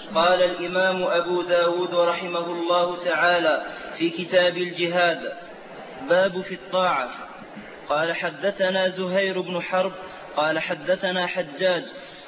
قال الإمام أبو داود رحمه الله تعالى في كتاب الجهاد: باب في الطاعة. قال حدثنا زهير بن حرب قال حدثنا حجاج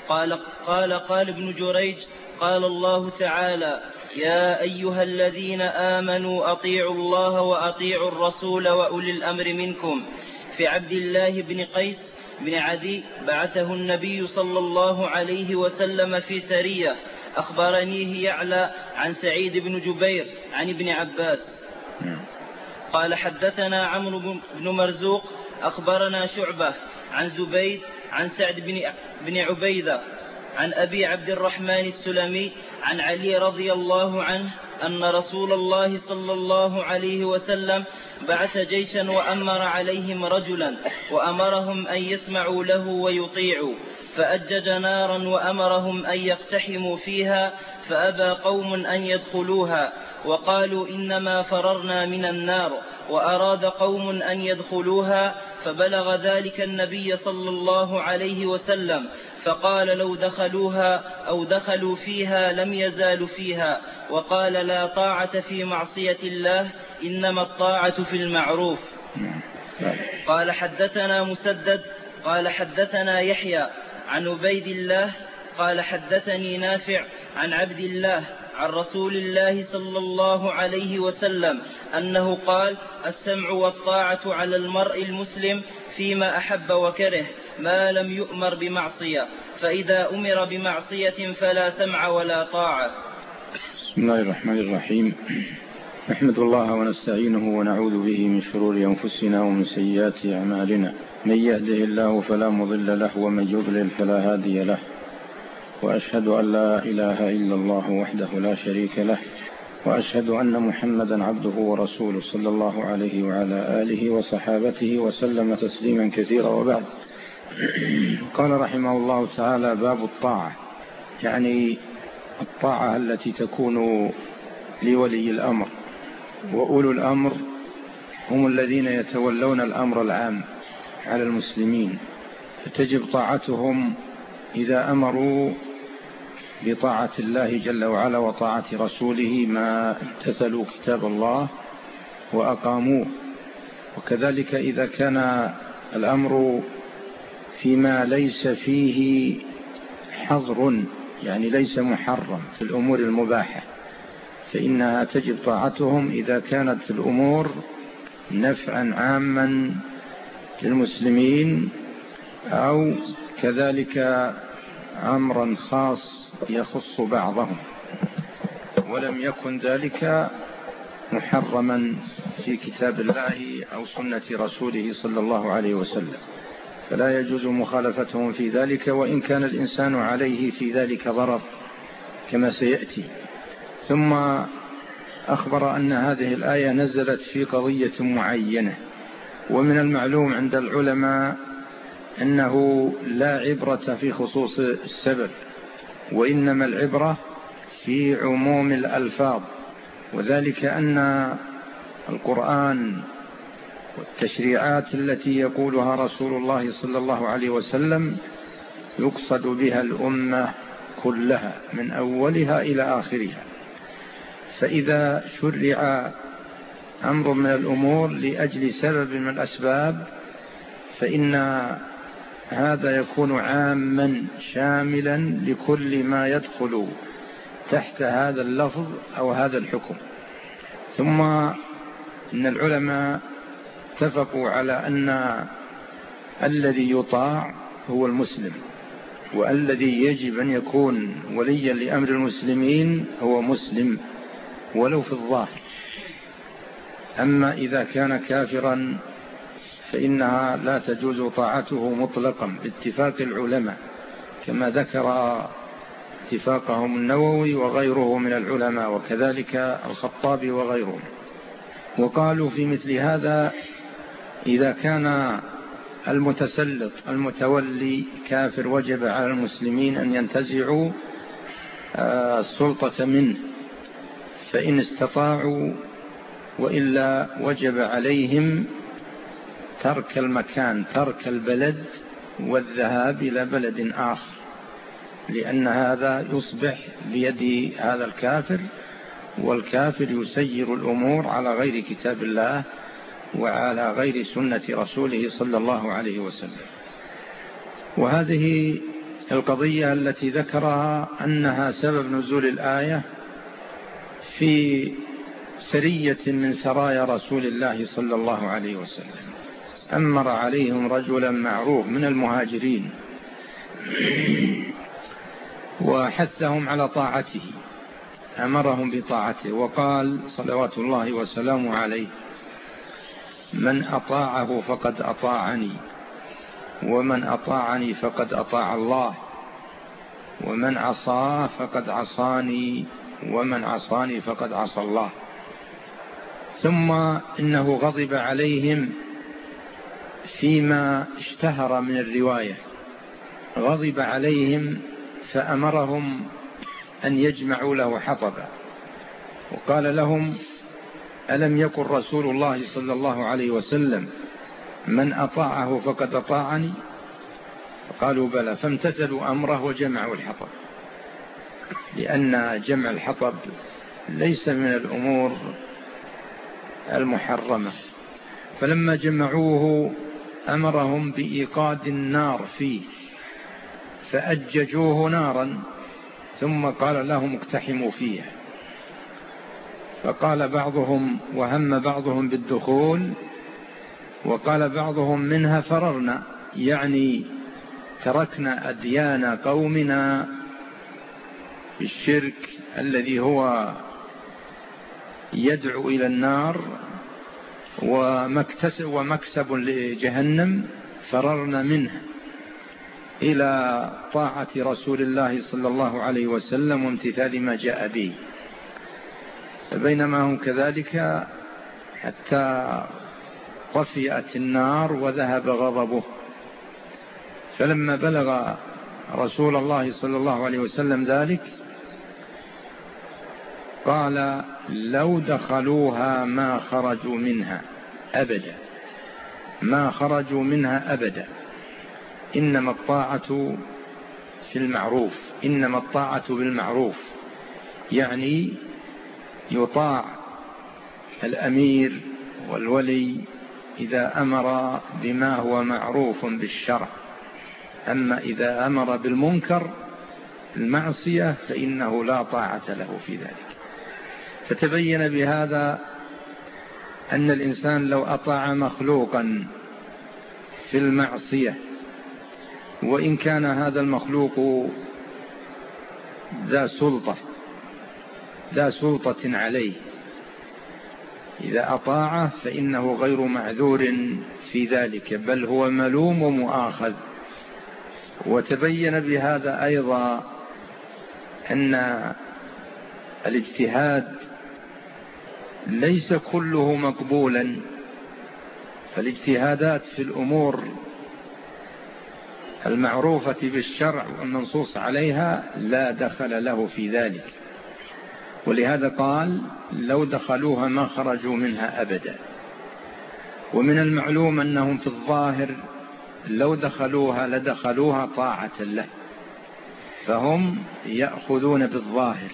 قال ابن جريج: قال الله تعالى: يا أيها الذين آمنوا أطيعوا الله وأطيعوا الرسول وأولي الأمر منكم. في عبد الله بن قيس بن عدي بعثه النبي صلى الله عليه وسلم في سرية، أخبرنيه يعلى عن سعيد بن جبير عن ابن عباس. قال حدثنا عمرو بن مرزوق أخبرنا شعبة عن زبيد عن سعد بن عبيدة عن أبي عبد الرحمن السلمي عن علي رضي الله عنه أن رسول الله صلى الله عليه وسلم بعث جيشا وأمر عليهم رجلا وأمرهم أن يسمعوا له ويطيعوا، فأجج نارا وأمرهم أن يقتحموا فيها، فأبى قوم أن يدخلوها وقالوا إنما فررنا من النار، وأراد قوم أن يدخلوها فبلغ ذلك النبي صلى الله عليه وسلم، فقال لو دخلوها أو دخلوا فيها لم يزالوا فيها، وقال لا طاعة في معصية الله، إنما الطاعة في المعروف. قال حدثنا مسدد قال حدثنا يحيى عن عبيد الله قال حدثني نافع عن عبد الله عن رسول الله صلى الله عليه وسلم أنه قال: السمع والطاعة على المرء المسلم فيما أحب وكره ما لم يؤمر بمعصية، فإذا أمر بمعصية فلا سمع ولا طاعة. بسم الله الرحمن الرحيم. نحمد الله ونستعينه ونعوذ به من شرور أنفسنا ومن سيئات أعمالنا، من يهده الله فلا مضل له ومن يضلل فلا هادي له، وأشهد أن لا إله إلا الله وحده لا شريك له، وأشهد أن محمدا عبده ورسوله صلى الله عليه وعلى آله وصحابته وسلم تسليما كثيرا، وبعد. قال رحمه الله تعالى: باب الطاعة، يعني الطاعة التي تكون لولي الأمر، وأولو الأمر هم الذين يتولون الأمر العام على المسلمين، فتجب طاعتهم إذا أمروا بطاعة الله جل وعلا وطاعة رسوله ما امتثلوا كتاب الله وأقاموه. وكذلك إذا كان الأمر فيما ليس فيه حظر، يعني ليس محرم في الأمور المباحة، فإنها تجب طاعتهم إذا كانت الأمور نفعا عاما للمسلمين، أو كذلك أمرا خاص يخص بعضهم، ولم يكن ذلك محرما في كتاب الله أو سنة رسوله صلى الله عليه وسلم، فلا يجوز مخالفتهم في ذلك، وإن كان الإنسان عليه في ذلك ضرر كما سيأتي. ثم أخبر أن هذه الآية نزلت في قضية معينة، ومن المعلوم عند العلماء أنه لا عبرة في خصوص السبب، وإنما العبرة في عموم الألفاظ، وذلك أن القرآن والتشريعات التي يقولها رسول الله صلى الله عليه وسلم يقصد بها الأمة كلها من أولها إلى آخرها، فإذا شرع أمر من الأمور لأجل سبب من الأسباب فإن هذا يكون عاما شاملا لكل ما يدخل تحت هذا اللفظ أو هذا الحكم. ثم إن العلماء اتفقوا على أن الذي يطاع هو المسلم، والذي يجب أن يكون وليا لأمر المسلمين هو مسلم ولو في الظاهر. أما إذا كان كافرا فإنها لا تجوز طاعته مطلقا باتفاق العلماء، كما ذكر اتفاقهم النووي وغيره من العلماء، وكذلك الخطابي وغيرهم. وقالوا في مثل هذا إذا كان المتسلط المتولي كافر وجب على المسلمين أن ينتزعوا السلطة منه فإن استطاعوا، وإلا وجب عليهم ترك المكان، ترك البلد والذهاب إلى بلد آخر. لأن هذا يصبح بيد هذا الكافر، والكافر يسير الأمور على غير كتاب الله وعلى غير سنة رسوله صلى الله عليه وسلم. وهذه القضية التي ذكرها أنها سبب نزول الآية في سرية من سرايا رسول الله صلى الله عليه وسلم، أمر عليهم رجلا معروف من المهاجرين وحثهم على طاعته، أمرهم بطاعته، وقال صلوات الله وسلامه عليه: من أطاعه فقد أطاعني، ومن أطاعني فقد أطاع الله، ومن عصاه فقد عصاني، ومن عصاني فقد عصى الله. ثم إنه غضب عليهم فيما اشتهر من الرواية، غضب عليهم فأمرهم أن يجمعوا له حطبا، وقال لهم: ألم يقل رسول الله صلى الله عليه وسلم: من أطاعه فقد أطاعني؟ قالوا: بلى. فامتثلوا أمره وجمعوا الحطب، لأن جمع الحطب ليس من الأمور المحرمة. فلما جمعوه أمرهم بإيقاد النار فيه، فأججوه نارا، ثم قال لهم: اقتحموا فيه. فقال بعضهم وهم بعضهم بالدخول، وقال بعضهم: منها فررنا، يعني تركنا أديان قومنا بالشرك الذي هو يدعو إلى النار ومكسب لجهنم، فررنا منه إلى طاعة رسول الله صلى الله عليه وسلم وامتثال ما جاء به. فبينما هم كذلك حتى طفئت النار وذهب غضبه. فلما بلغ رسول الله صلى الله عليه وسلم ذلك قال: لو دخلوها ما خرجوا منها أبدا، ما خرجوا منها أبدا. إنما الطاعة في المعروف، إنما الطاعة بالمعروف، يعني يطاع الأمير والولي إذا أمر بما هو معروف بالشرع، أما إذا أمر بالمنكر المعصية فإنه لا طاعة له في ذلك. فتبين بهذا أن الإنسان لو أطاع مخلوقا في المعصية، وإن كان هذا المخلوق ذا سلطة عليه، إذا أطاعه فإنه غير معذور في ذلك، بل هو ملوم ومؤاخذ. وتبين بهذا أيضا أن الاجتهاد ليس كله مقبولا، فالاجتهادات في الأمور المعروفة بالشرع والمنصوص عليها لا دخل له في ذلك. ولهذا قال: لو دخلوها ما خرجوا منها أبدا. ومن المعلوم أنهم في الظاهر لو دخلوها لدخلوها طاعة له، فهم يأخذون بالظاهر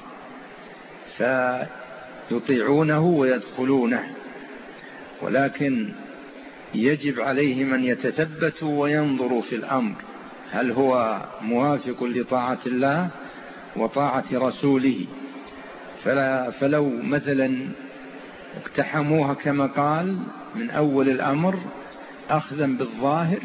فيطيعونه ويدخلونه، ولكن يجب عليهم أن يتثبتوا وينظروا في الأمر، هل هو موافق لطاعة الله وطاعة رسوله. فلو مثلا اقتحموها كما قال من أول الأمر أخذا بالظاهر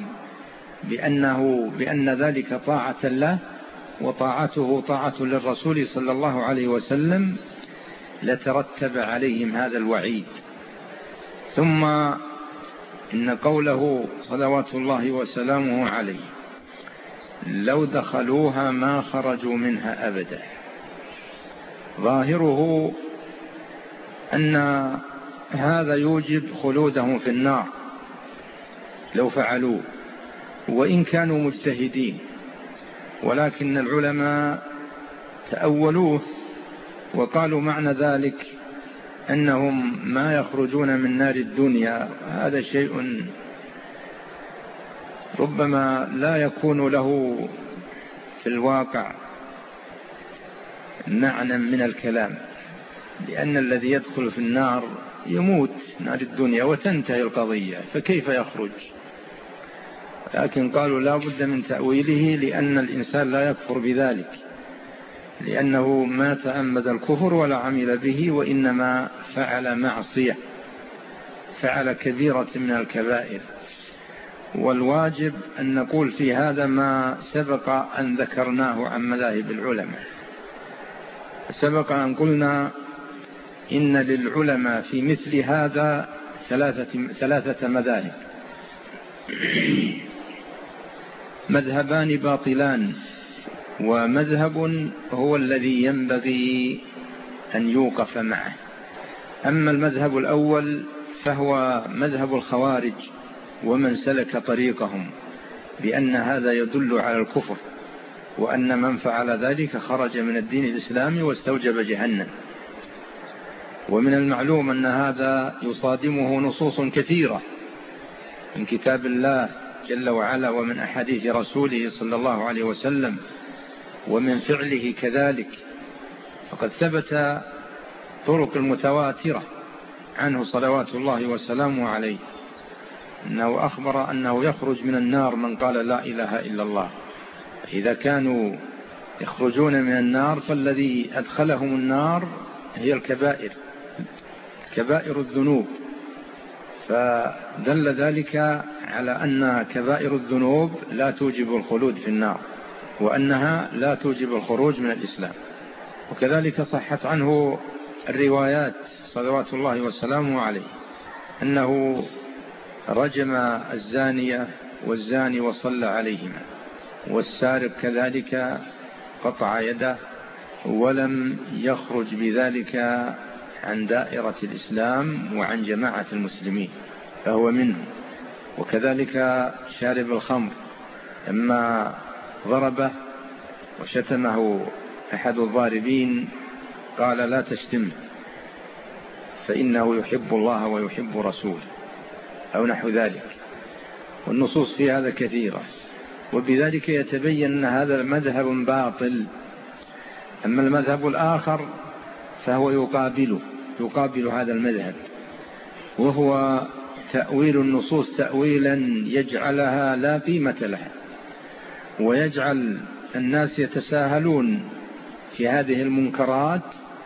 بأن ذلك طاعة له وطاعته طاعة للرسول صلى الله عليه وسلم، لترتب عليهم هذا الوعيد. ثم إن قوله صلوات الله وسلامه عليه: لو دخلوها ما خرجوا منها أبدا، ظاهره أن هذا يوجب خلودهم في النار لو فعلوه، وإن كانوا مجتهدين. ولكن العلماء تأولوه وقالوا معنى ذلك أنهم ما يخرجون من نار الدنيا. هذا شيء ربما لا يكون له في الواقع معنى من الكلام، لأن الذي يدخل في النار يموت نار الدنيا وتنتهي القضية، فكيف يخرج؟ لكن قالوا لا بد من تأويله، لأن الإنسان لا يكفر بذلك، لأنه ما تعمد الكفر ولا عمل به، وإنما فعل معصية، فعل كبيرة من الكبائر. والواجب أن نقول في هذا ما سبق أن ذكرناه عن مذاهب العلماء. سبق أن قلنا إن للعلماء في مثل هذا ثلاثة مذاهب، مذهبان باطلان، ومذهب هو الذي ينبغي أن يوقف معه. أما المذهب الأول فهو مذهب الخوارج ومن سلك طريقهم، بأن هذا يدل على الكفر، وأن من فعل ذلك خرج من الدين الإسلامي واستوجب جهنم. ومن المعلوم أن هذا يصادمه نصوص كثيرة من كتاب الله جل وعلا، ومن أحاديث رسوله صلى الله عليه وسلم، ومن فعله كذلك. فقد ثبت طرق المتواترة عنه صلوات الله وسلامه عليه أنه أخبر أنه يخرج من النار من قال لا إله إلا الله. إذا كانوا يخرجون من النار فالذي أدخلهم النار هي الكبائر، كبائر الذنوب، فدل ذلك على أن كبائر الذنوب لا توجب الخلود في النار، وأنها لا توجب الخروج من الإسلام. وكذلك صحت عنه الروايات صلوات الله وسلامه عليه أنه رجم الزانية والزاني وصلى عليهما، والسارق كذلك قطع يده، ولم يخرج بذلك عن دائرة الإسلام وعن جماعة المسلمين، فهو منهم. وكذلك شارب الخمر لما ضربه وشتمه أحد الضاربين قال لا تشتمه فإنه يحب الله ويحب رسوله، أو نحو ذلك. والنصوص في هذا كثيرة، وبذلك يتبين أن هذا المذهب باطل. أما المذهب الآخر فهو يقابل هذا المذهب، وهو تأويل النصوص تأويلا يجعلها لا قيمة لها، ويجعل الناس يتساهلون في هذه المنكرات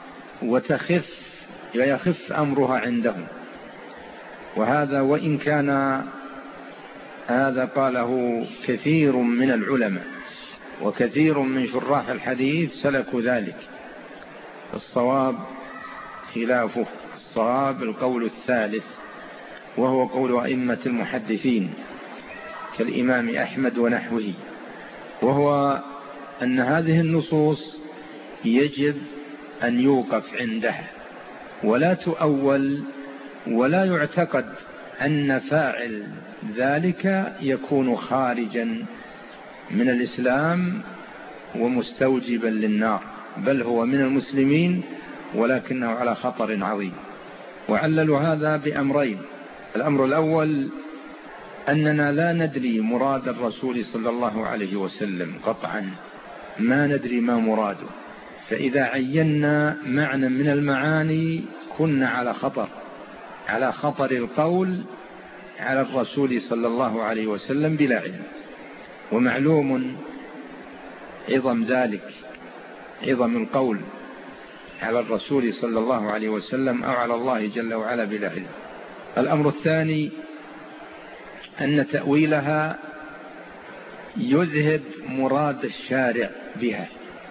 ويخف أمرها عندهم. وهذا وإن كان هذا قاله كثير من العلماء وكثير من شراح الحديث سلكوا ذلك، الصواب خلافه، الصواب القول الثالث، وهو قول أئمة المحدثين كالإمام أحمد ونحوه، وهو أن هذه النصوص يجب أن يوقف عندها ولا تؤول، ولا يعتقد أن فاعل ذلك يكون خارجا من الإسلام ومستوجبا للنار، بل هو من المسلمين ولكنه على خطر عظيم. وعللوا هذا بأمرين: الأمر الأول أننا لا ندري مراد الرسول صلى الله عليه وسلم قطعا، ما ندري ما مراده، فإذا عينا معنى من المعاني كنا على خطر القول على الرسول صلى الله عليه وسلم بلا علم. ومعلوم عظم ذلك، عظم القول على الرسول صلى الله عليه وسلم أو على الله جل وعلا بلا علم. الأمر الثاني أن تأويلها يذهب مراد الشارع بها،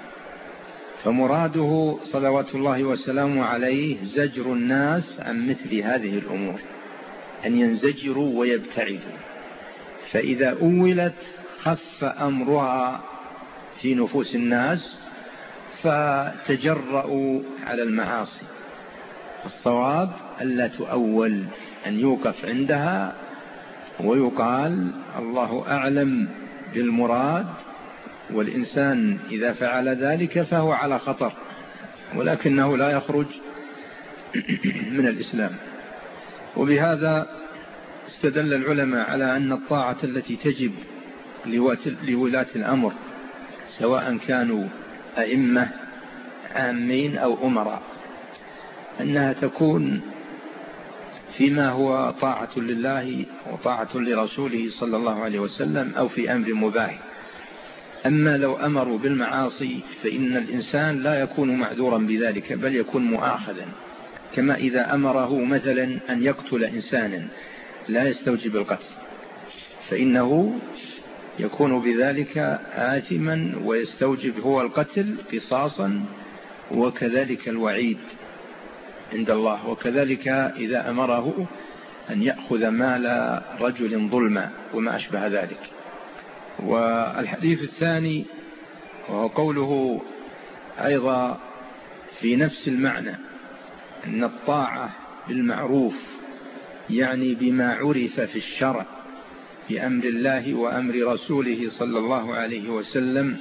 فمراده صلوات الله وسلامه عليه زجر الناس عن مثل هذه الأمور، أن ينزجروا ويبتعدوا، فإذا أولت خف أمرها في نفوس الناس فتجرؤوا على المعاصي. الصواب ألا تؤول، أن يوقف عندها ويقال الله أعلم بالمراد، والإنسان إذا فعل ذلك فهو على خطر، ولكنه لا يخرج من الإسلام. وبهذا استدل العلماء على أن الطاعة التي تجب لولاة الأمر سواء كانوا أئمة عامين أو أمراء، أنها تكون فيما هو طاعة لله وطاعة لرسوله صلى الله عليه وسلم أو في أمر مباح. أما لو أمروا بالمعاصي فإن الإنسان لا يكون معذورا بذلك، بل يكون مؤاخذا، كما إذا أمره مثلا أن يقتل إنسانا لا يستوجب القتل فإنه يكون بذلك آثما ويستوجب هو القتل قصاصا، وكذلك الوعيد عند الله. وكذلك إذا أمره أن يأخذ مال رجل ظلما وما أشبه ذلك. والحديث الثاني وهو قوله أيضا في نفس المعنى أن الطاعة بالمعروف يعني بما عرف في الشرع بأمر الله وأمر رسوله صلى الله عليه وسلم،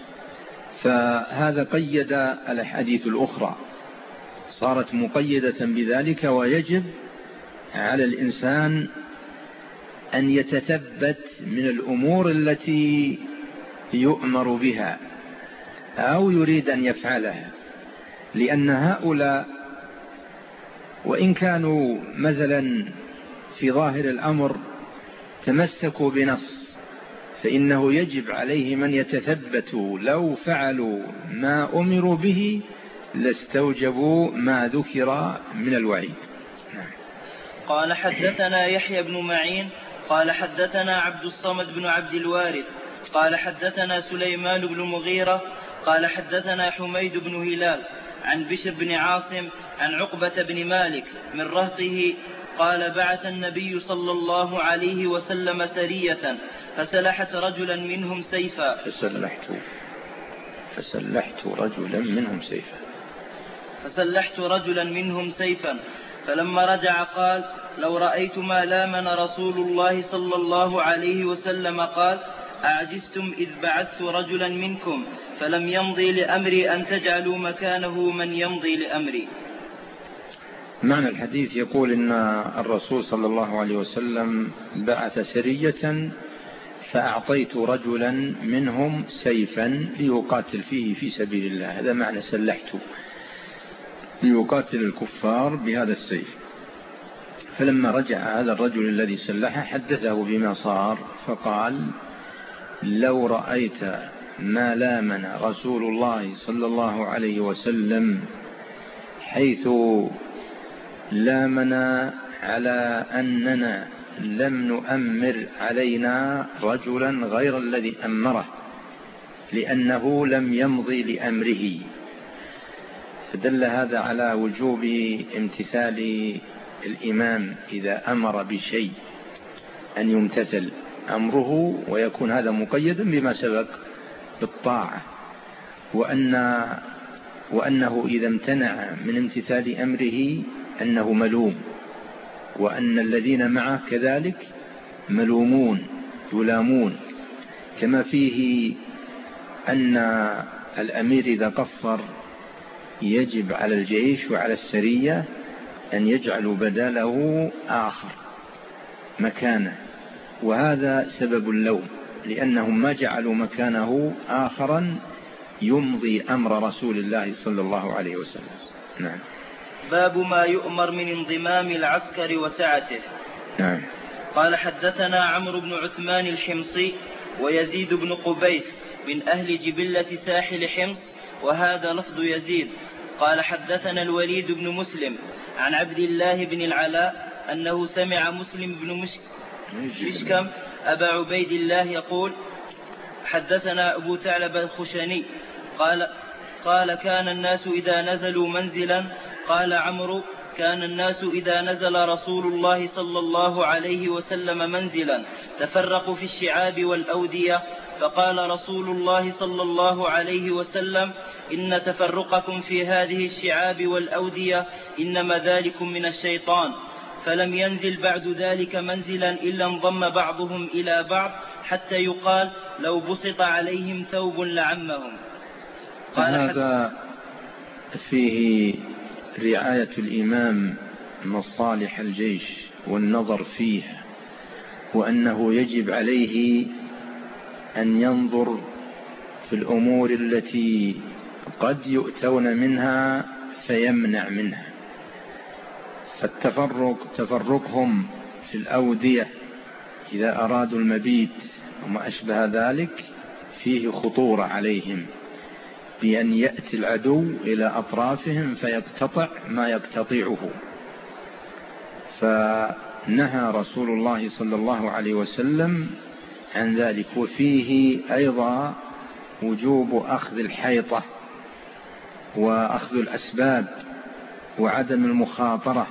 فهذا قيد الأحاديث الأخرى، صارت مقيدة بذلك. ويجب على الإنسان أن يتثبت من الأمور التي يؤمر بها أو يريد أن يفعلها، لأن هؤلاء وإن كانوا مثلا في ظاهر الأمر تمسكوا بنص، فإنه يجب عليهم أن يتثبتوا لو فعلوا ما أمروا به لاستوجبوا ما ذكر من الوعيد. قال حدثنا يحيى بن معين قال حدثنا عبد الصمد بن عبد الوارث قال حدثنا سليمان بن مغيرة قال حدثنا حميد بن هلال عن بشر بن عاصم عن عقبة بن مالك من رهطه قال بعث النبي صلى الله عليه وسلم سرية فسلحت رجلا منهم سيفا فسلحت رجلا منهم سيفا فلما رجع قال لو رأيت ما لامن رسول الله صلى الله عليه وسلم قال أعجزتم إذ بعثت رجلا منكم فلم يمضي لأمري أن تجعلوا مكانه من يمضي لأمري. معنى الحديث يقول إن الرسول صلى الله عليه وسلم بعث سرية فأعطيت رجلا منهم سيفا ليقاتل فيه في سبيل الله، هذا معنى سلحته، ليقاتل الكفار بهذا السيف. فلما رجع هذا الرجل الذي سلحه حدثه بما صار فقال لو رأيت ما لامن رسول الله صلى الله عليه وسلم حيث لامنا على أننا لم نؤمر علينا رجلا غير الذي أمره لأنه لم يمضي لأمره. فدل هذا على وجوب امتثال الإمام إذا أمر بشيء أن يمتثل أمره، ويكون هذا مقيدا بما سبق بالطاعة، وأنه إذا امتنع من امتثال أمره أنه ملوم، وأن الذين معه كذلك ملومون يلامون، كما فيه أن الأمير إذا قصر يجب على الجيش وعلى السرية أن يجعلوا بداله آخر مكانه، وهذا سبب اللوم، لأنهم ما جعلوا مكانه آخرا يمضي أمر رسول الله صلى الله عليه وسلم. نعم. باب ما يؤمر من انضمام العسكر وسعته. نعم. قال حدثنا عمرو بن عثمان الحمصي ويزيد بن قبيس من أهل جبلة ساحل حمص، وهذا لفظ يزيد. قال حدثنا الوليد بن مسلم عن عبد الله بن العلاء أنه سمع مسلم بن مشكم أبا عبيد الله يقول حدثنا أبو ثعلب الخشني قال كان الناس إذا نزلوا منزلا، قال عمرو كان الناس إذا نزل رسول الله صلى الله عليه وسلم منزلا تفرقوا في الشعاب والأودية، فقال رسول الله صلى الله عليه وسلم إن تفرقكم في هذه الشعاب والأودية إنما ذلكم من الشيطان، فلم ينزل بعد ذلك منزلا إلا انضم بعضهم إلى بعض حتى يقال لو بسط عليهم ثوب لعمهم. هذا فيه رعاية الإمام مصالح الجيش والنظر فيه، وأنه يجب عليه أن ينظر في الأمور التي قد يؤتون منها فيمنع منها. تفرقهم في الأودية إذا أرادوا المبيت وما أشبه ذلك فيه خطورة عليهم، بأن يأتي العدو إلى أطرافهم فيقتطع ما يقتطعه. فنهى رسول الله صلى الله عليه وسلم عن ذلك. وفيه أيضا وجوب أخذ الحيطة وأخذ الأسباب وعدم المخاطرة،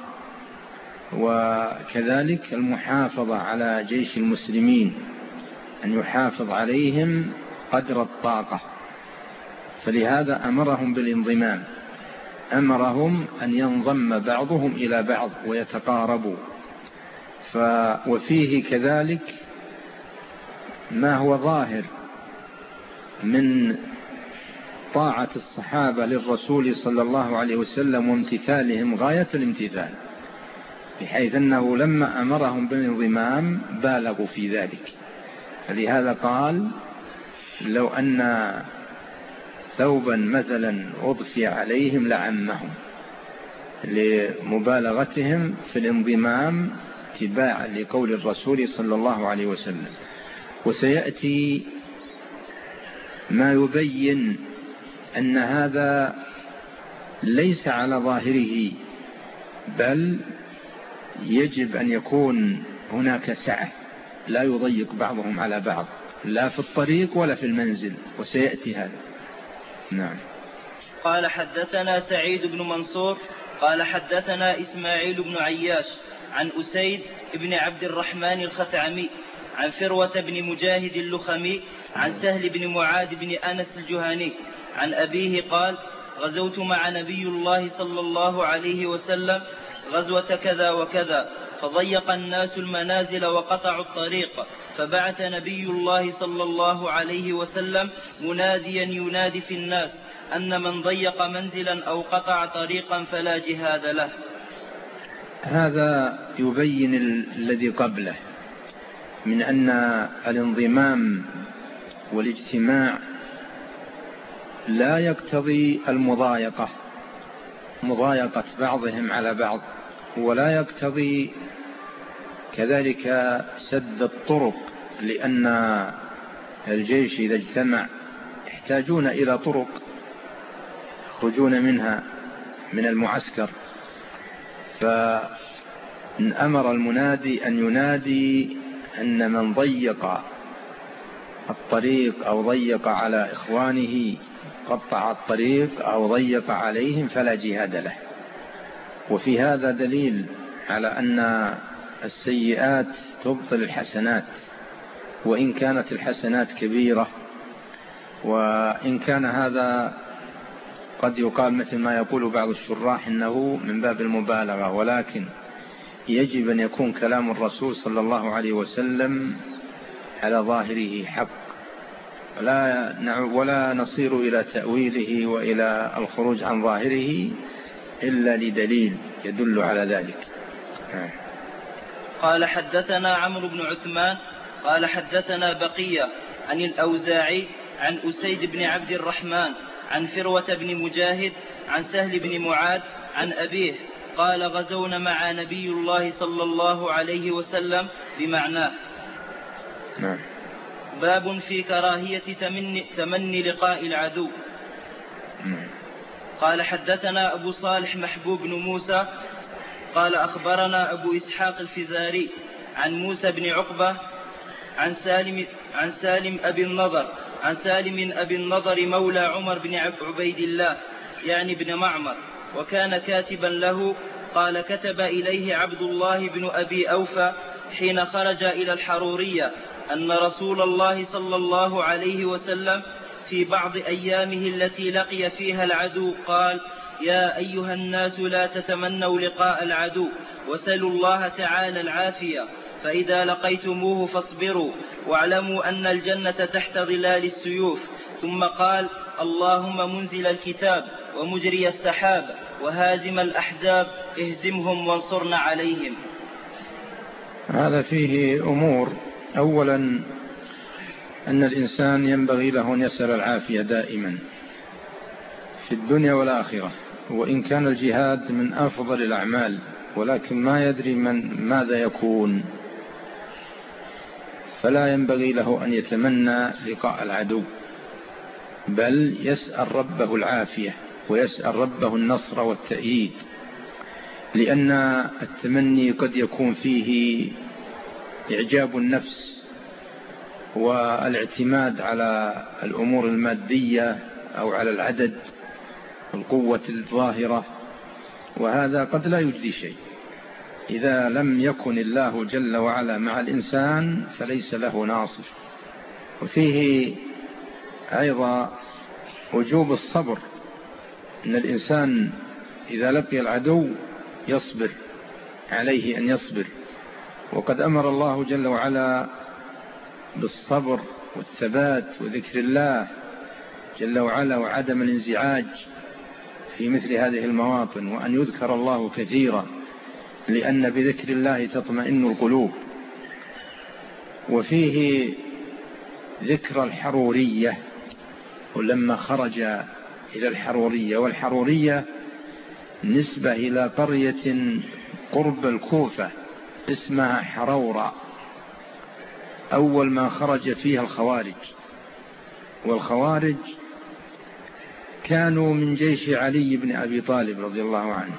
وكذلك المحافظة على جيش المسلمين، أن يحافظ عليهم قدر الطاقة. فلهذا أمرهم بالانضمام، أمرهم أن ينضم بعضهم إلى بعض ويتقاربوا. وفيه كذلك ما هو ظاهر من طاعة الصحابة للرسول صلى الله عليه وسلم وامتثالهم غاية الامتثال، بحيث أنه لما أمرهم بالانضمام بالغوا في ذلك. فلهذا قال: لو أن ثوبا مثلا أضفي عليهم لعمهم، لمبالغتهم في الانضمام اتباعا لقول الرسول صلى الله عليه وسلم. وسيأتي ما يبين أن هذا ليس على ظاهره، بل يجب أن يكون هناك سعة، لا يضيق بعضهم على بعض لا في الطريق ولا في المنزل، وسيأتي هذا. نعم. قال حدثنا سعيد بن منصور قال حدثنا إسماعيل بن عياش عن أسيد بن عبد الرحمن الخثعمي عن فروة بن مجاهد اللخمي عن سهل بن معاذ بن أنس الجهني عن أبيه قال: غزوت مع نبي الله صلى الله عليه وسلم غزوة كذا وكذا، فضيق الناس المنازل وقطعوا الطريق، فبعث نبي الله صلى الله عليه وسلم مناديا ينادي في الناس أن من ضيق منزلا أو قطع طريقا فلا جهاد له. هذا يبين الذي قبله من أن الانضمام والاجتماع لا يقتضي المضايقة، مضايقة بعضهم على بعض، ولا يقتضي كذلك سد الطرق، لأن الجيش إذا اجتمع يحتاجون إلى طرق يخرجون منها من المعسكر. فأمر المنادي أن ينادي أن من ضيق الطريق أو ضيق على إخوانه، قطع الطريق أو ضيق عليهم، فلا جهاد له. وفي هذا دليل على أن السيئات تبطل الحسنات، وإن كانت الحسنات كبيرة. وإن كان هذا قد يقال مثل ما يقول بعض الشراح إنه من باب المبالغة، ولكن يجب أن يكون كلام الرسول صلى الله عليه وسلم على ظاهره حق، ولا نصير إلى تأويله وإلى الخروج عن ظاهره إلا لدليل يدل على ذلك. قال حدثنا عمرو بن عثمان قال حدثنا بقية عن الأوزاعي عن أسيد بن عبد الرحمن عن فروة بن مجاهد عن سهل بن معاذ عن أبيه قال: غزونا مع نبي الله صلى الله عليه وسلم بمعناه. باب في كراهية تمني لقاء العدو. قال حدثنا أبو صالح محبوب بن موسى قال أخبرنا أبو إسحاق الفزاري عن موسى بن عقبة عن سالم أبي النضر مولى عمر بن عبيد الله يعني بن معمر، وكان كاتبا له. قال: كتب إليه عبد الله بن أبي أوفى حين خرج إلى الحرورية أن رسول الله صلى الله عليه وسلم في بعض أيامه التي لقي فيها العدو قال: يا أيها الناس لا تتمنوا لقاء العدو، وسلوا الله تعالى العافية، فإذا لقيتموه فاصبروا، واعلموا أن الجنة تحت ظلال السيوف. ثم قال: اللهم منزل الكتاب ومجري السحاب وهازم الأحزاب اهزمهم وانصرنا عليهم. هذا فيه أمور. أولا أن الإنسان ينبغي له أن يسأل العافية دائما، في الدنيا والآخرة، وإن كان الجهاد من أفضل الأعمال، ولكن ما يدري من ماذا يكون، فلا ينبغي له أن يتمنى لقاء العدو، بل يسأل ربه العافية ويسأل ربه النصر والتأييد، لأن التمني قد يكون فيه إعجاب النفس والاعتماد على الأمور المادية أو على العدد القوة الظاهرة، وهذا قد لا يجدي شيء. إذا لم يكن الله جل وعلا مع الإنسان فليس له ناصر. وفيه أيضا وجوب الصبر، إن الإنسان إذا لقي العدو يصبر، عليه أن يصبر، وقد أمر الله جل وعلا بالصبر والثبات وذكر الله جل وعلا وعدم الانزعاج في مثل هذه المواطن، وأن يذكر الله كثيرا، لأن بذكر الله تطمئن القلوب. وفيه ذكر الحرورية، ولما خرج إلى الحرورية، والحرورية نسبة إلى قرية قرب الكوفة اسمها حرورة، أول ما خرج فيها الخوارج، والخوارج كانوا من جيش علي بن أبي طالب رضي الله عنه،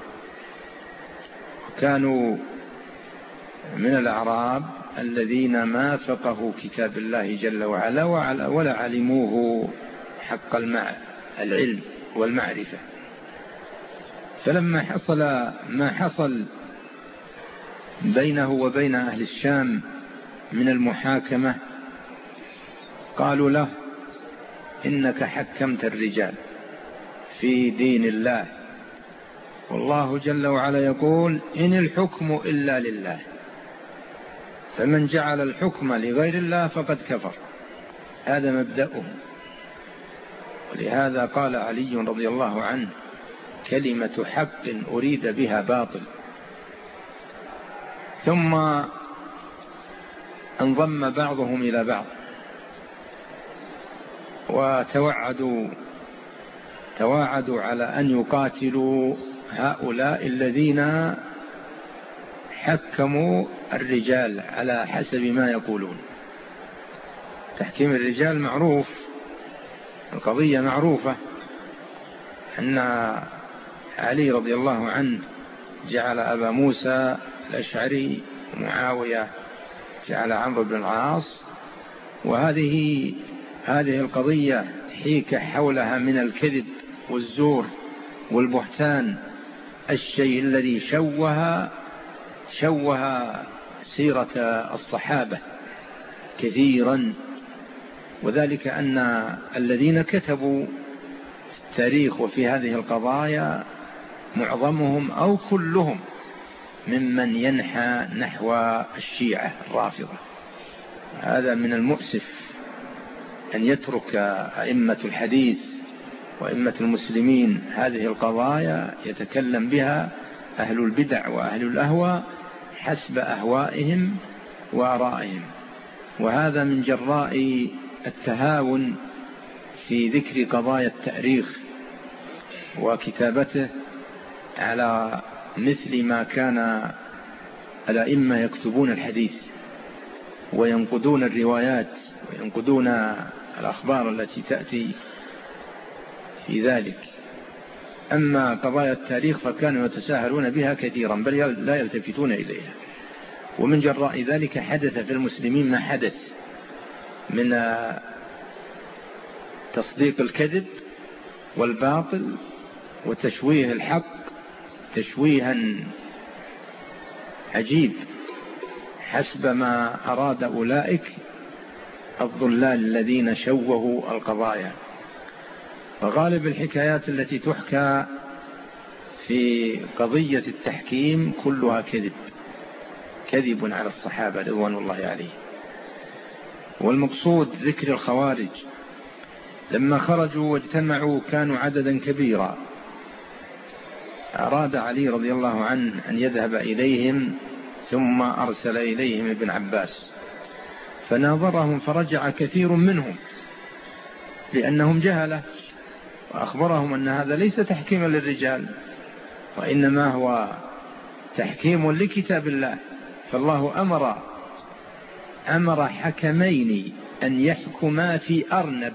كانوا من الأعراب الذين ما فقهوا كتاب الله جل وعلا ولا علموه حق العلم والمعرفة. فلما حصل ما حصل بينه وبين أهل الشام من المحاكمة، قالوا له: إنك حكمت الرجال في دين الله، والله جل وعلا يقول: إن الحكم إلا لله، فمن جعل الحكم لغير الله فقد كفر. هذا مبدأهم. ولهذا قال علي رضي الله عنه: كلمة حق أريد بها باطل. ثم انضم بعضهم إلى بعض وتواعدوا على أن يقاتلوا هؤلاء الذين حكموا الرجال على حسب ما يقولون. تحكيم الرجال معروف، القضية معروفة، أن علي رضي الله عنه جعل أبا موسى الأشعري ومعاوية جعل عمرو بن العاص، وهذه القضية حيك حولها من الكذب والزور والبهتان الشيء الذي شوه سيرة الصحابة كثيرا. وذلك أن الذين كتبوا التاريخ وفي هذه القضايا معظمهم أو كلهم ممن ينحى نحو الشيعة الرافضة. هذا من المؤسف أن يترك أئمة الحديث وأئمة المسلمين هذه القضايا يتكلم بها أهل البدع وأهل الأهواء حسب أهوائهم وآرائهم، وهذا من جراء التهاون في ذكر قضايا التاريخ وكتابته على مثل ما كان الأئمة يكتبون الحديث وينقدون الروايات وينقدون الأخبار التي تأتي في ذلك. أما قضايا التاريخ فكانوا يتساهلون بها كثيرا، بل لا يلتفتون إليها. ومن جراء ذلك حدث في المسلمين ما حدث من تصديق الكذب والباطل وتشويه الحق تشويها عجيب حسب ما أراد أولئك الضلال الذين شوهوا القضايا. وغالب الحكايات التي تحكى في قضية التحكيم كلها كذب على الصحابة رضوان الله عليهم. والمقصود ذكر الخوارج لما خرجوا واجتمعوا كانوا عددا كبيرا، أراد علي رضي الله عنه أن يذهب إليهم، ثم أرسل إليهم ابن عباس فناظرهم، فرجع كثير منهم لأنهم جهلة وأخبرهم أن هذا ليس تحكيما للرجال، وإنما هو تحكيم لكتاب الله. فالله أمر حكمين أن يحكما في أرنب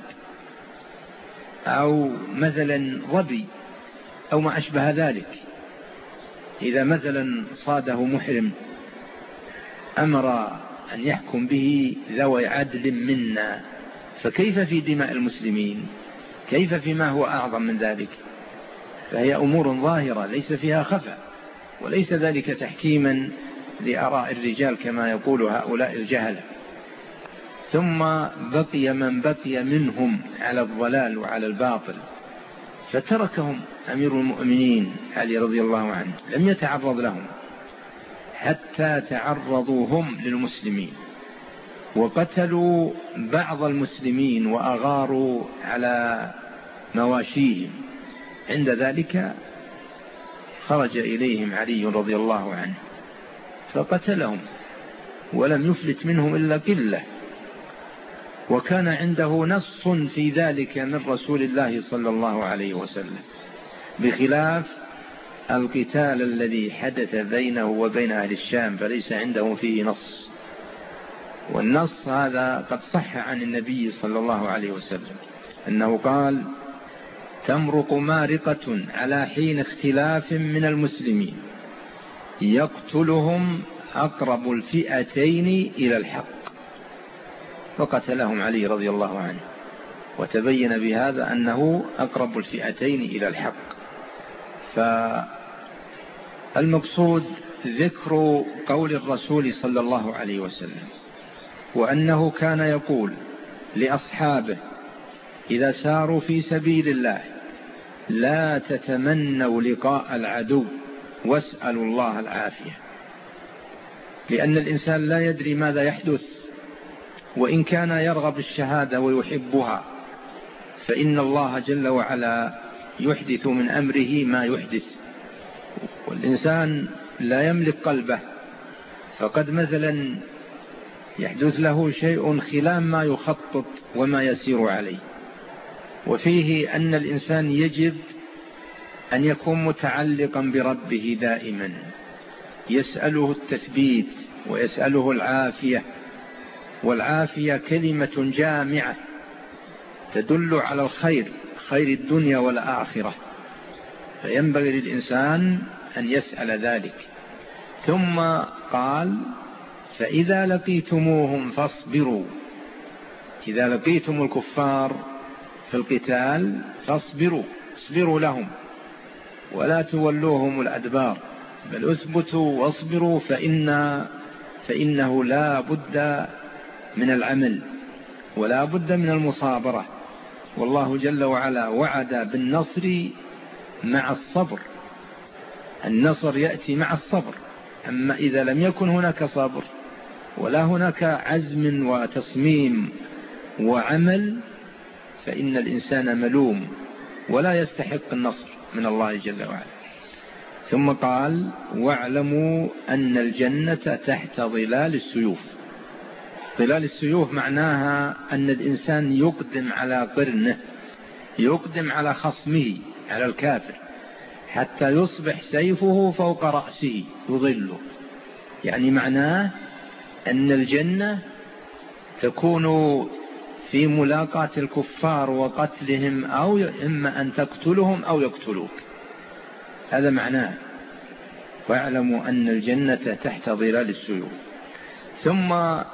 أو مثلا ظبي أو ما أشبه ذلك. إذا مثلا صاده محرم أمر أن يحكم به ذوي عدل منا، فكيف في دماء المسلمين؟ كيف فيما هو أعظم من ذلك؟ فهي أمور ظاهرة ليس فيها خفاء، وليس ذلك تحكيما لآراء الرجال كما يقول هؤلاء الجهلة. ثم بقي من بقي منهم على الضلال وعلى الباطل، فتركهم أمير المؤمنين علي رضي الله عنه، لم يتعرض لهم حتى تعرضوا هم للمسلمين، وقتلوا بعض المسلمين وأغاروا على مواشيهم. عند ذلك خرج إليهم علي رضي الله عنه فقتلهم، ولم يفلت منهم إلا قلة، وكان عنده نص في ذلك من رسول الله صلى الله عليه وسلم، بخلاف القتال الذي حدث بينه وبين أهل الشام فليس عنده فيه نص. والنص هذا قد صح عن النبي صلى الله عليه وسلم أنه قال: تمرق مارقة على حين اختلاف من المسلمين يقتلهم أقرب الفئتين إلى الحق. فقتلهم علي رضي الله عنه، وتبين بهذا أنه أقرب الفئتين إلى الحق. فالمقصود ذكر قول الرسول صلى الله عليه وسلم، وأنه كان يقول لأصحابه إذا ساروا في سبيل الله: لا تتمنوا لقاء العدو واسألوا الله العافية. لأن الإنسان لا يدري ماذا يحدث، وإن كان يرغب الشهادة ويحبها فإن الله جل وعلا يحدث من أمره ما يحدث، والإنسان لا يملك قلبه، فقد مثلا يحدث له شيء خلاف ما يخطط وما يسير عليه. وفيه أن الإنسان يجب أن يكون متعلقا بربه دائما، يسأله التثبيت ويسأله العافية. والعافية كلمة جامعة تدل على الخير، خير الدنيا والآخرة، فينبغي للإنسان أن يسأل ذلك. ثم قال: فإذا لقيتموهم فاصبروا. إذا لقيتم الكفار في القتال فاصبروا، اصبروا لهم ولا تولوهم الأدبار، بل اثبتوا واصبروا، فإنه لا بد من العمل ولا بد من المصابرة. والله جل وعلا وعد بالنصر مع الصبر، النصر يأتي مع الصبر. أما إذا لم يكن هناك صبر ولا هناك عزم وتصميم وعمل فإن الإنسان ملوم ولا يستحق النصر من الله جل وعلا. ثم قال: واعلموا أن الجنة تحت ظلال السيوف. ظلال السيوف معناها أن الإنسان يقدم على قرنه، يقدم على خصمه، على الكافر، حتى يصبح سيفه فوق رأسه يظله. يعني معناه أن الجنة تكون في ملاقاة الكفار وقتلهم، أو إما أن تقتلهم أو يقتلوك، هذا معناه. واعلموا أن الجنة تحت ظلال السيوف. ثم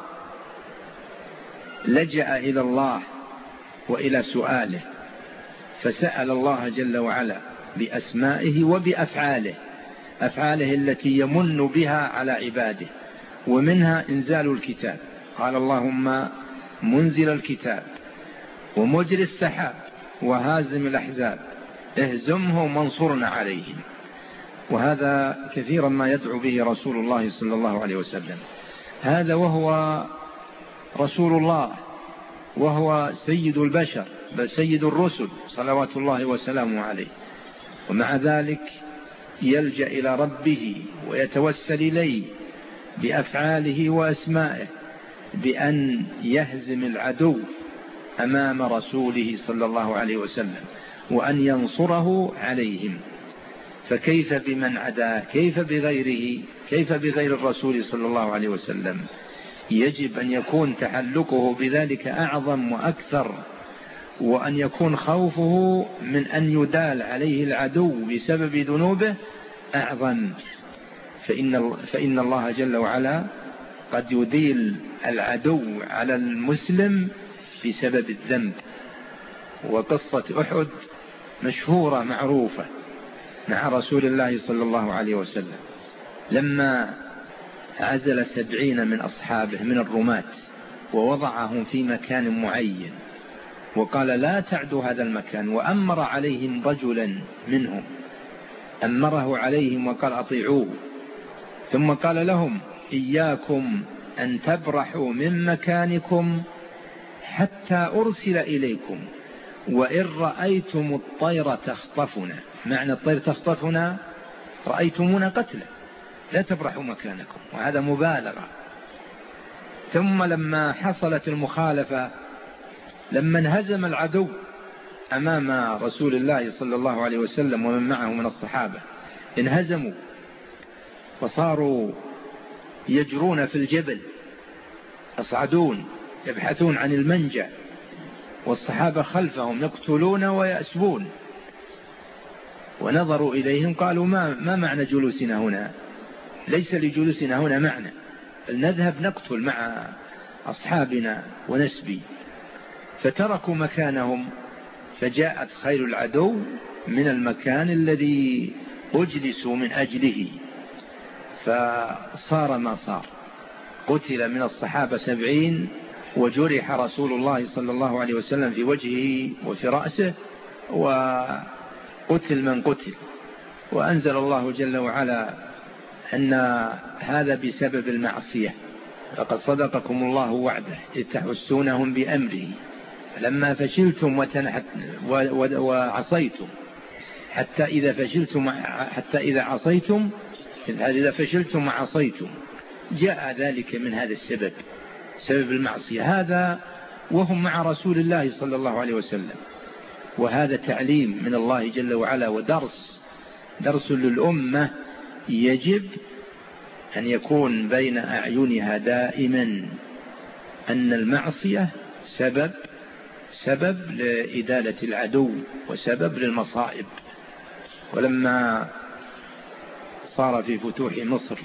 لجأ إلى الله وإلى سؤاله، فسأل الله جل وعلا بأسمائه وبأفعاله، أفعاله التي يمن بها على عباده، ومنها إنزال الكتاب. قال: اللهم منزل الكتاب ومجري السحاب وهازم الأحزاب اهزمهم وانصرنا عليهم. وهذا كثيرا ما يدعو به رسول الله صلى الله عليه وسلم، هذا وهو رسول الله وهو سيد البشر بل سيد الرسل صلوات الله وسلامه عليه، ومع ذلك يلجأ إلى ربه ويتوسل إليه بأفعاله وأسمائه بأن يهزم العدو أمام رسوله صلى الله عليه وسلم، وأن ينصره عليهم. فكيف بمن عداه؟ كيف بغيره؟ كيف بغير الرسول صلى الله عليه وسلم؟ يجب أن يكون تحلقه بذلك أعظم وأكثر، وأن يكون خوفه من أن يدال عليه العدو بسبب ذنوبه أعظم. فإن الله جل وعلا قد يديل العدو على المسلم بسبب الذنب. وقصة أحد مشهورة معروفة مع رسول الله صلى الله عليه وسلم، لما عزل 70 من أصحابه من الرماة ووضعهم في مكان معين وقال لا تعدوا هذا المكان، وأمر عليهم رجلا منهم، أمره عليهم وقال أطيعوه، ثم قال لهم إياكم أن تبرحوا من مكانكم حتى أرسل إليكم، وإن رأيتم الطير تخطفنا. معنى الطير تخطفنا رأيتمونا قتلى، لا تبرحوا مكانكم، وهذا مبالغة. ثم لما حصلت المخالفة، لما انهزم العدو أمام رسول الله صلى الله عليه وسلم ومن معه من الصحابة، انهزموا وصاروا يجرون في الجبل، يصعدون يبحثون عن المنجع، والصحابة خلفهم يقتلون ويأسبون. ونظروا إليهم قالوا ما معنى جلوسنا هنا؟ ليس لجلوسنا هنا معنى، بل نذهب نقتل مع أصحابنا ونسبي. فتركوا مكانهم، فجاءت خيل العدو من المكان الذي أجلسوا من أجله، فصار ما صار. قتل من الصحابة 70، وجرح رسول الله صلى الله عليه وسلم في وجهه وفي رأسه، وقتل من قتل. وأنزل الله جل وعلا أن هذا بسبب المعصية، لقد صدقكم الله وعده إذ تحسونهم بأمره لما فشلتم وعصيتم حتى إذا فشلتم وعصيتم، جاء ذلك من هذا السبب، سبب المعصية هذا، وهم مع رسول الله صلى الله عليه وسلم. وهذا تعليم من الله جل وعلا ودرس للأمة، يجب أن يكون بين أعينها دائما أن المعصية سبب لإدالة العدو وسبب للمصائب. ولما صار في فتوح مصر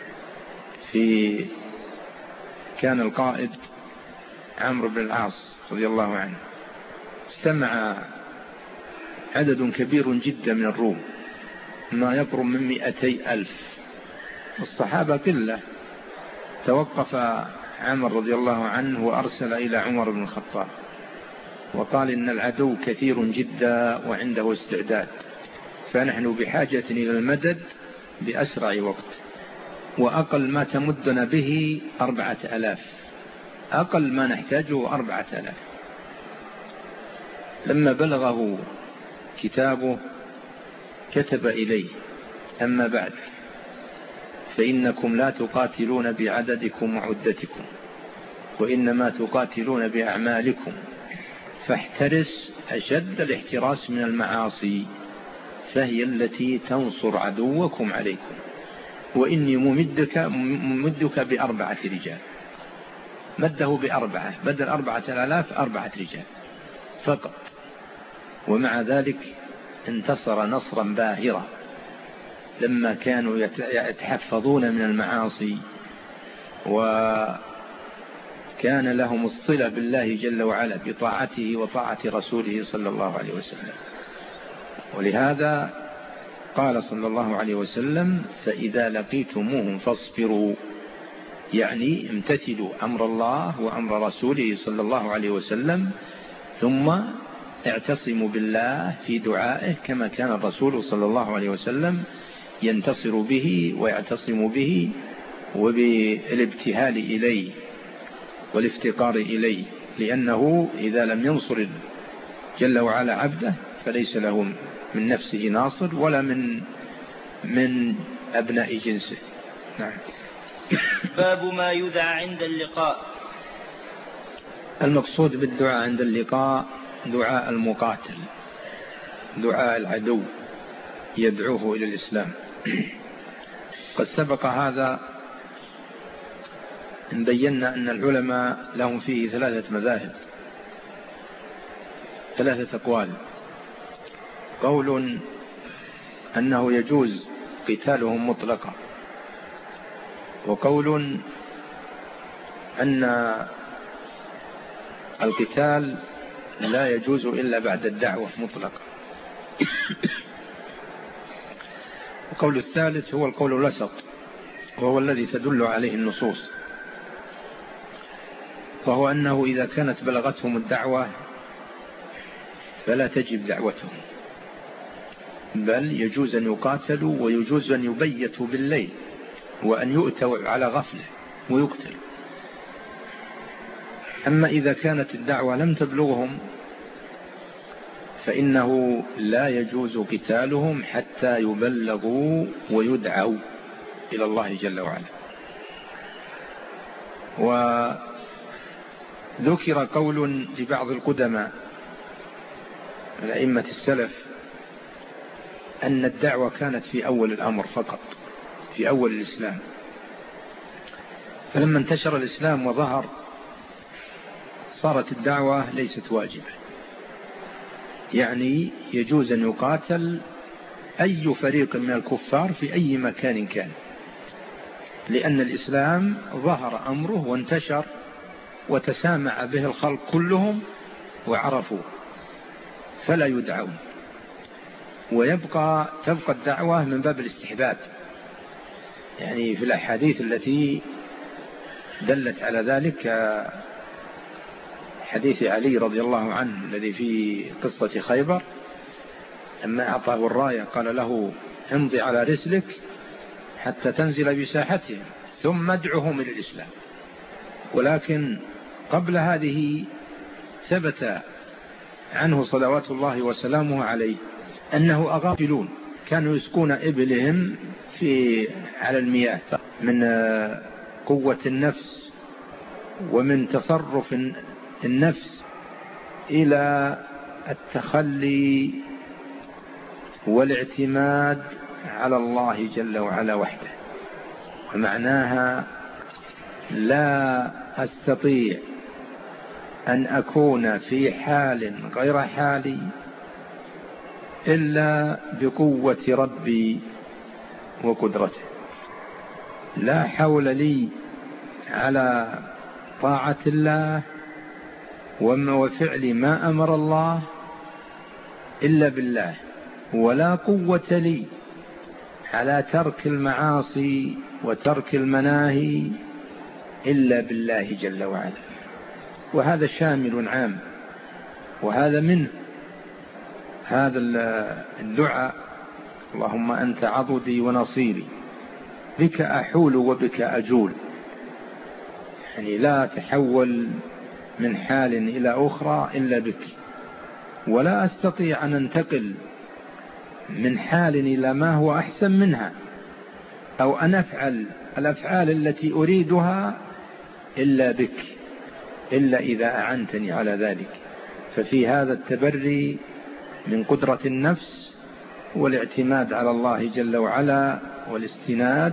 كان القائد عمرو بن العاص رضي الله عنه، استمع عدد كبير جدا من الروم، ما يقرب من 200,000، والصحابة قلة. توقف عمرو رضي الله عنه وأرسل إلى عمر بن الخطاب وقال إن العدو كثير جدا وعنده استعداد، فنحن بحاجة إلى المدد بأسرع وقت، وأقل ما تمدنا به 4000، أقل ما نحتاجه 4000. لما بلغه كتابه كتب إليه: أما بعد، فإنكم لا تقاتلون بعددكم وعدتكم، وإنما تقاتلون بأعمالكم، فاحترس أشد الاحتراس من المعاصي، فهي التي تنصر عدوكم عليكم، وإني ممدك ب4 رجال. مده ب4، بدل 4000 4 رجال فقط. ومع ذلك انتصر نصرا باهرا، لما كانوا يتحفظون من المعاصي، وكان لهم الصلة بالله جل وعلا بطاعته وطاعة رسوله صلى الله عليه وسلم. ولهذا قال صلى الله عليه وسلم: فإذا لقيتموهم فاصبروا، يعني امتثلوا أمر الله وأمر رسوله صلى الله عليه وسلم، ثم اعتصموا بالله في دعائه، كما كان الرسول صلى الله عليه وسلم ينتصر به ويعتصم به، وبالابتهال إليه والافتقار إليه، لأنه إذا لم ينصر جل وعلا عبده فليس له من نفسه ناصر ولا من أبناء جنسه. نعم. باب ما يدعى عند اللقاء. المقصود بالدعاء عند اللقاء دعاء المقاتل، دعاء العدو يدعوه إلى الإسلام. قد سبق هذا إن بينا أن العلماء لهم فيه 3 مذاهب، 3 أقوال. قول أنه يجوز قتالهم مطلقا، وقول أن القتال لا يجوز إلا بعد الدعوة مطلقا. القول الثالث هو القول الوسط، وهو الذي تدل عليه النصوص، وهو أنه إذا كانت بلغتهم الدعوة فلا تجب دعوتهم، بل يجوز أن يقاتلوا ويجوز أن يبيتوا بالليل وأن يؤتوا على غفلة ويقتلوا. أما إذا كانت الدعوة لم تبلغهم فإنه لا يجوز قتالهم حتى يبلغوا ويدعوا إلى الله جل وعلا. وذكر قول لبعض القدماء من أئمة السلف أن الدعوة كانت في أول الأمر فقط، في أول الإسلام، فلما انتشر الإسلام وظهر صارت الدعوة ليست واجبة، يعني يجوز أن يقاتل أي فريق من الكفار في أي مكان كان، لأن الإسلام ظهر أمره وانتشر وتسامع به الخلق كلهم وعرفوا، فلا يدعون. تبقى الدعوة من باب الاستحباب، يعني في الأحاديث التي دلت على ذلك حديث علي رضي الله عنه الذي في قصة خيبر، لما أعطاه الراية قال له امضي على رسلك حتى تنزل بساحتهم ثم ادعهم إلى الإسلام. ولكن قبل هذه ثبت عنه صلوات الله وسلامه عليه أنه أغافلون كانوا يسقون إبلهم على المياه، من قوة النفس ومن تصرف النفس إلى التخلي والاعتماد على الله جل وعلا وحده. ومعناها لا أستطيع أن أكون في حال غير حالي إلا بقوة ربي وقدرته، لا حول لي على طاعة الله وفعل ما أمر الله إلا بالله، ولا قوة لي على ترك المعاصي وترك المناهي إلا بالله جل وعلا. وهذا شامل عام، وهذا منه هذا الدعاء: اللهم أنت عضدي ونصيري، بك أحول وبك أجول. يعني لا تحول من حال إلى أخرى إلا بك، ولا أستطيع أن أنتقل من حال إلى ما هو أحسن منها، أو أن أفعل الأفعال التي أريدها إلا بك، إلا إذا أعنتني على ذلك. ففي هذا التبري من قدرة النفس والاعتماد على الله جل وعلا والاستناد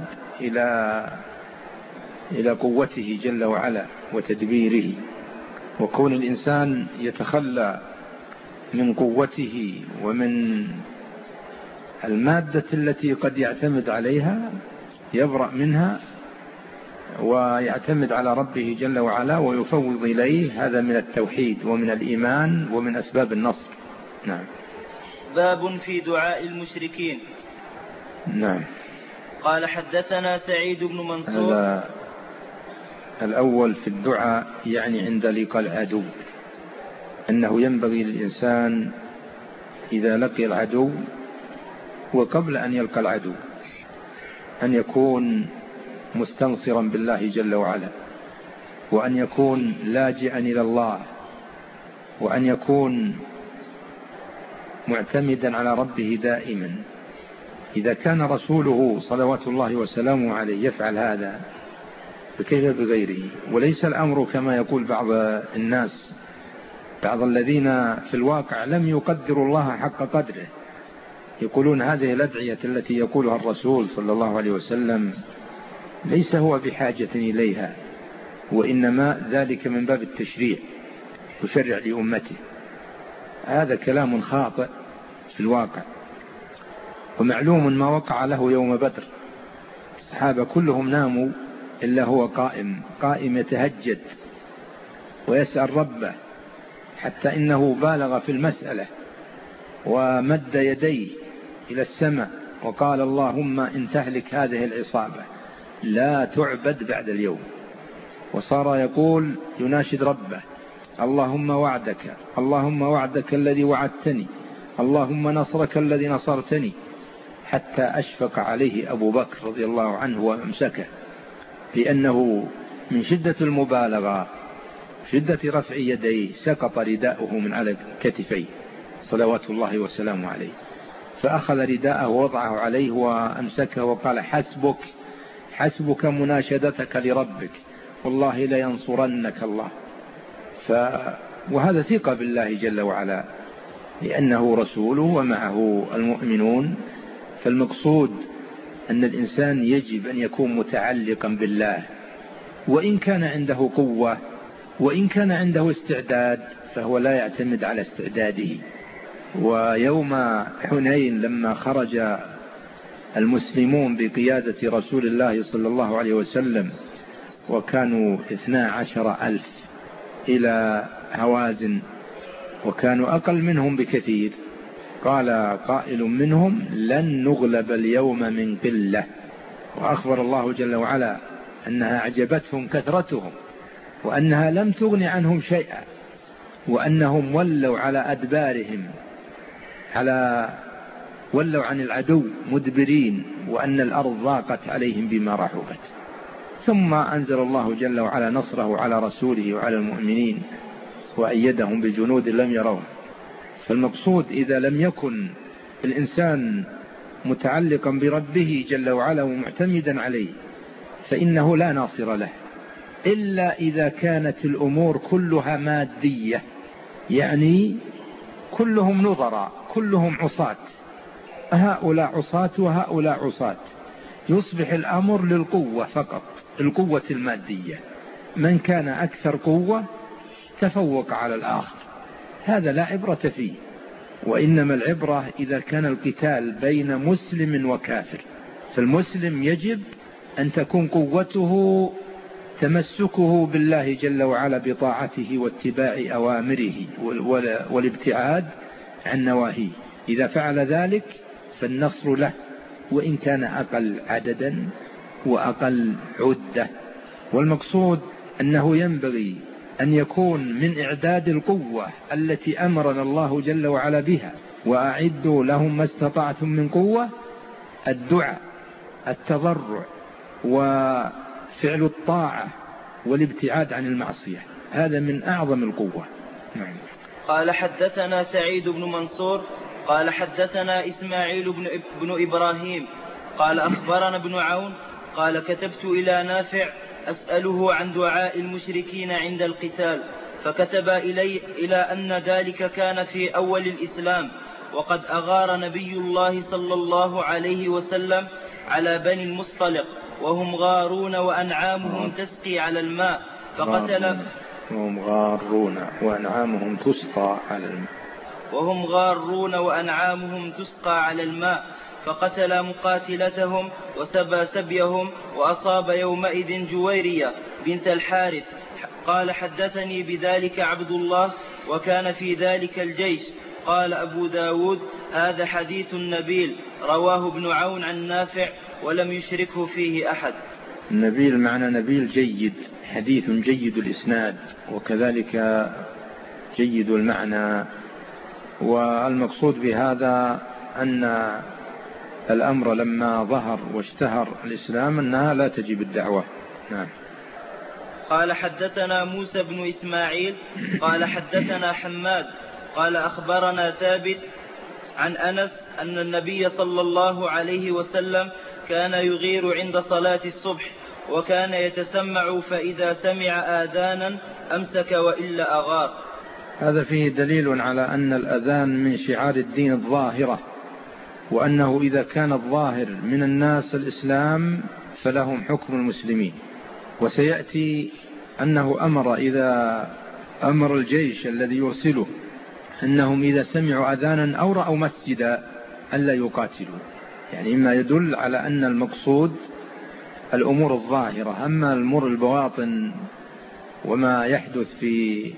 إلى قوته جل وعلا وتدبيره. وكون الإنسان يتخلى من قوته ومن المادة التي قد يعتمد عليها يبرأ منها ويعتمد على ربه جل وعلا ويفوض إليه، هذا من التوحيد ومن الإيمان ومن أسباب النصر. نعم. باب في دعاء المشركين. نعم. قال حدثنا سعيد بن منصور. هذا الأول في الدعاء يعني عند لقاء العدو، أنه ينبغي للإنسان إذا لقي العدو وقبل أن يلقى العدو أن يكون مستنصرا بالله جل وعلا، وأن يكون لاجئا إلى الله، وأن يكون معتمدا على ربه دائما. إذا كان رسوله صلوات الله وسلامه عليه يفعل هذا فكيف بغيره؟ وليس الأمر كما يقول بعض الناس بعض الذين في الواقع لم يقدروا الله حق قدره يقولون هذه الأدعية التي يقولها الرسول صلى الله عليه وسلم ليس هو بحاجة إليها، وإنما ذلك من باب التشريع، يشرع لأمته. هذا كلام خاطئ في الواقع، ومعلوم ما وقع له يوم بدر. الصحابة كلهم ناموا إلا هو قائم يتهجد ويسأل ربه، حتى إنه بالغ في المسألة ومد يديه إلى السماء وقال اللهم إن تهلك هذه العصابة لا تعبد بعد اليوم. وصار يقول يناشد ربه اللهم وعدك، اللهم وعدك الذي وعدتني، اللهم نصرك الذي نصرتني، حتى أشفق عليه أبو بكر رضي الله عنه وأمسكه، لأنه من شدة المبالغة شدة رفع يديه سقط رداؤه من على كتفيه صلوات الله وسلامه عليه، فأخذ رداءه ووضعه عليه وأمسكه وقال حسبك حسبك مناشدتك لربك والله لينصرنك الله. وهذا ثقة بالله جل وعلا لأنه رسوله ومعه المؤمنون. فالمقصود أن الإنسان يجب أن يكون متعلقا بالله، وإن كان عنده قوة وإن كان عنده استعداد فهو لا يعتمد على استعداده. ويوم حنين لما خرج المسلمون بقيادة رسول الله صلى الله عليه وسلم وكانوا 12,000 إلى هوازن وكانوا أقل منهم بكثير، قال قائل منهم لن نغلب اليوم من قلة، وأخبر الله جل وعلا أنها أعجبتهم كثرتهم وأنها لم تغن عنهم شيئا، وأنهم ولوا على أدبارهم ولوا عن العدو مدبرين، وأن الأرض ضاقت عليهم بما رحبت. ثم أنزل الله جل وعلا نصره على رسوله وعلى المؤمنين وأيدهم بجنود لم يروها. فالمقصود إذا لم يكن الإنسان متعلقا بربه جل وعلا ومعتمدا عليه فإنه لا ناصر له، إلا إذا كانت الأمور كلها مادية، يعني كلهم نظراء كلهم عصاة، هؤلاء عصاة وهؤلاء عصاة، يصبح الأمر للقوة فقط، القوة المادية، من كان أكثر قوة تفوق على الآخر، هذا لا عبرة فيه. وإنما العبرة إذا كان القتال بين مسلم وكافر، فالمسلم يجب أن تكون قوته تمسكه بالله جل وعلا بطاعته واتباع أوامره والابتعاد عن نواهيه، إذا فعل ذلك فالنصر له وإن كان أقل عددا وأقل عدة. والمقصود أنه ينبغي أن يكون من إعداد القوة التي أمرنا الله جل وعلا بها وأعدوا لهم ما استطعتم من قوة الدعاء التضرع وفعل الطاعة والابتعاد عن المعصية، هذا من أعظم القوة. نعم. قال حدثنا سعيد بن منصور قال حدثنا إسماعيل بن إبراهيم قال أخبرنا ابن عون قال كتبت إلى نافع أسأله عن دعاء المشركين عند القتال، فكتب إلى أن ذلك كان في أول الإسلام، وقد أغار نبي الله صلى الله عليه وسلم على بني المصطلق وهم غارون وأنعامهم تسقي على الماء فقتل وهم غارون وأنعامهم تسقى على الماء وهم غارون وأنعامهم تسقى على الماء فقتل مقاتلتهم وسبى سبيهم، وأصاب يومئذ جويرية بنت الحارث. قال حدثني بذلك عبد الله وكان في ذلك الجيش. قال أبو داود هذا حديث نبيل رواه ابن عون عن نافع ولم يشركه فيه أحد. النبيل معنى نبيل جيد، حديث جيد الإسناد وكذلك جيد المعنى. والمقصود بهذا أن الأمر لما ظهر واشتهر الإسلام أنها لا تجب الدعوة. نعم. قال حدثنا موسى بن إسماعيل قال حدثنا حماد قال أخبرنا ثابت عن أنس أن النبي صلى الله عليه وسلم كان يغير عند صلاة الصبح، وكان يتسمع فإذا سمع آذانا أمسك وإلا أغار. هذا فيه دليل على أن الأذان من شعار الدين الظاهرة، وأنه إذا كان الظاهر من الناس الإسلام فلهم حكم المسلمين. وسيأتي أنه إذا أمر الجيش الذي يرسله أنهم إذا سمعوا أذانا أو رأوا مسجدا ألا يقاتلوا، يعني ما يدل على أن المقصود الأمور الظاهرة. أما الأمور البواطن وما يحدث في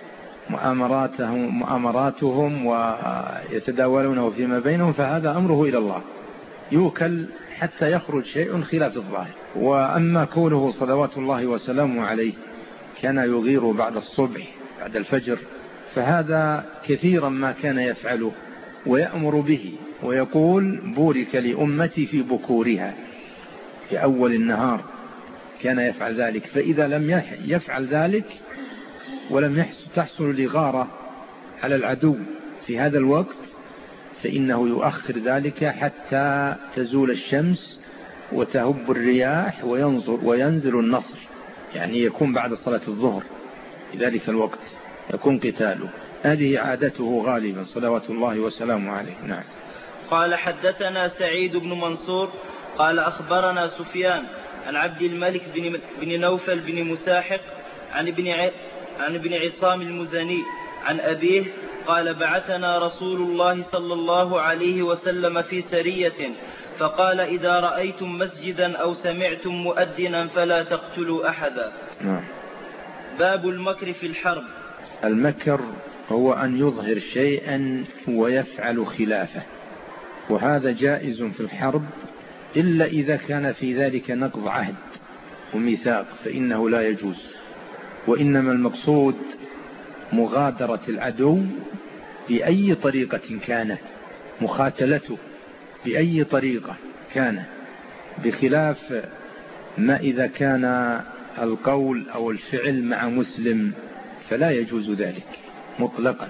مؤامراتهم ويتداولونه فيما بينهم فهذا أمره إلى الله، يوكل حتى يخرج شيء خلاف الظاهر. وأما كونه صلوات الله وسلامه عليه كان يغير بعد الصبح بعد الفجر، فهذا كثيرا ما كان يفعله ويأمر به، ويقول بورك لأمتي في بكورها، في أول النهار كان يفعل ذلك. فإذا لم يفعل ذلك ولم تحصل الإغارة على العدو في هذا الوقت فإنه يؤخر ذلك حتى تزول الشمس وتهب الرياح وينزل النصر، يعني يكون بعد صلاة الظهر في ذلك الوقت يكون قتاله. هذه عادته غالبا صلوات الله وسلامه عليه. نعم. قال حدثنا سعيد بن منصور قال أخبرنا سفيان عن عبد الملك بن نوفل بن مساحق عن ابن عصام المزني عن أبيه قال بعثنا رسول الله صلى الله عليه وسلم في سرية فقال إذا رأيتم مسجدا أو سمعتم مؤذنا فلا تقتلوا أحدا. باب المكر في الحرب. المكر هو أن يظهر شيئا ويفعل خلافه، وهذا جائز في الحرب إلا إذا كان في ذلك نقض عهد وميثاق فإنه لا يجوز. وإنما المقصود مغادرة العدو بأي طريقة كانت، مخاتلته بأي طريقة كان، بخلاف ما إذا كان القول أو الفعل مع مسلم فلا يجوز ذلك مطلقا.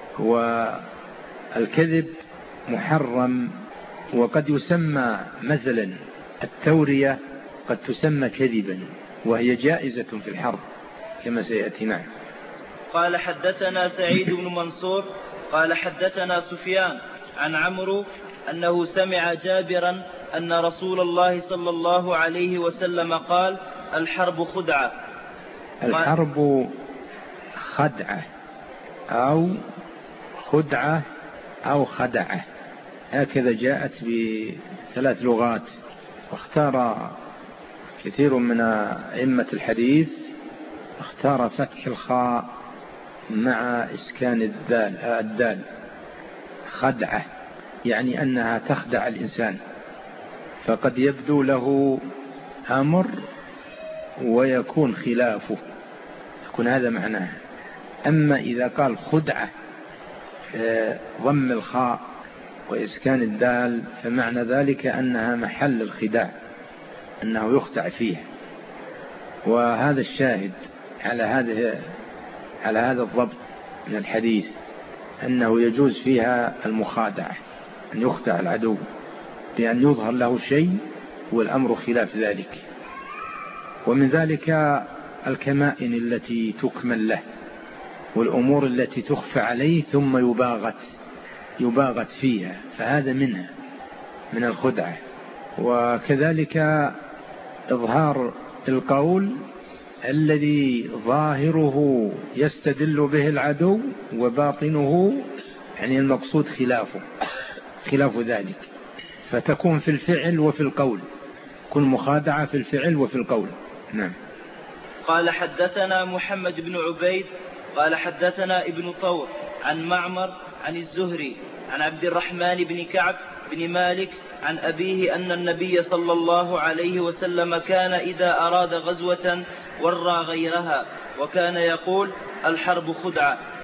والكذب محرم، وقد يسمى مثلا التورية قد تسمى كذبا وهي جائزة في الحرب كما سيأتي. نعم. قال حدثنا سعيد بن منصور قال حدثنا سفيان عن عمرو أنه سمع جابرا أن رسول الله صلى الله عليه وسلم قال الحرب خدعة. الحرب خدعة أو خدعة أو خدعة، هكذا جاءت بثلاث لغات، واختار كثير من أئمة الحديث اختار فتح الخاء مع إسكان الدال خدعة، يعني أنها تخدع الإنسان، فقد يبدو له أمر ويكون خلافه، يكون هذا معناه. أما إذا قال خدعة ضم الخاء وإسكان الدال فمعنى ذلك أنها محل الخداع، أنه يخدع فيه. وهذا الشاهد على هذا الضبط من الحديث أنه يجوز فيها المخادعة، أن يخدع العدو بأن يظهر له شيء والأمر خلاف ذلك. ومن ذلك الكمائن التي تكمل له والأمور التي تخفى عليه ثم يباغت فيها، فهذا منها من الخدعة. وكذلك إظهار القول الذي ظاهره يستدل به العدو وباطنه يعني المقصود خلاف ذلك، فتكون في الفعل وفي القول، كن مخادعة في الفعل وفي القول. نعم. قال حدثنا محمد بن عبيد قال حدثنا ابن طور عن معمر عن الزهري عن عبد الرحمن بن كعب بن مالك عن أبيه أن النبي صلى الله عليه وسلم كان إذا أراد غزوة ورى غيرها، وكان يقول الحرب خدعة،